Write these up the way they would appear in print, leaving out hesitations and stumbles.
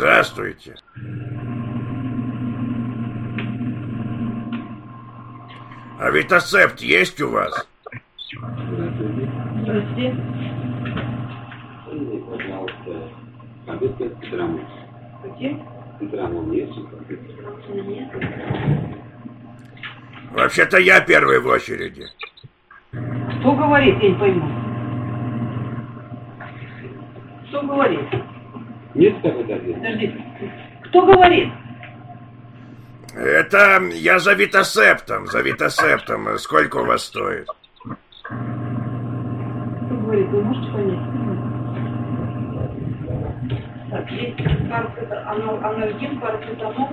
Здравствуйте. А Витасепт есть у вас? Здравствуйте. Пожалуйста, компьютер Цитрамон. Где? Цитрамон есть? Нет. Вообще-то я первый в очереди. Кто говорит, я не пойму. Кто говорит? Нет такой даты? Подождите. Кто говорит? Это я за Витасептом, за Витасептом. Сколько у вас стоит? Кто говорит? Вы можете понять? Так, есть анальгин, парацетамол.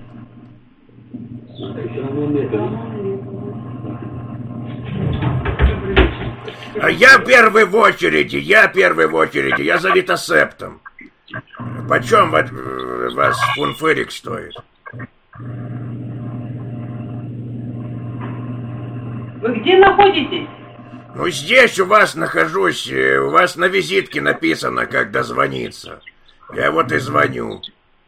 Цитрамон нет. А я первый в очереди, я за Витасептом. Почем вас фунфырик стоит? Вы где находитесь? Ну, здесь у вас нахожусь, у вас на визитке написано, как дозвониться. Я вот и звоню.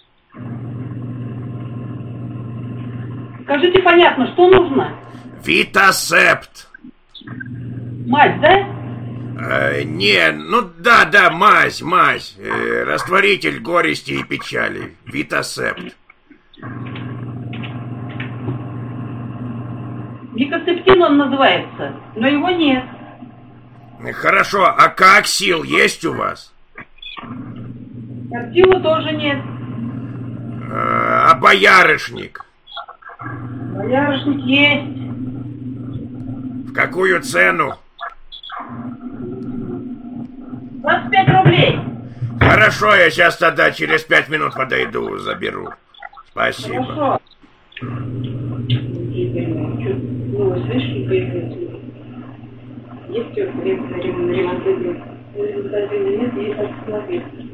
Скажите понятно, что нужно? Витасепт. Мать, да? Не, ну да, мазь. Растворитель горести и печали. Витасепт. Викосептин он называется, но его нет. Хорошо, а коаксил есть у вас? Актива тоже нет. А боярышник? Боярышник есть. В какую цену? 25 рублей. Хорошо, я сейчас тогда через 5 минут подойду, заберу. Спасибо. Хорошо. Ну, слышишь, не появляется. Есть ремонт? Нет, есть остановиться.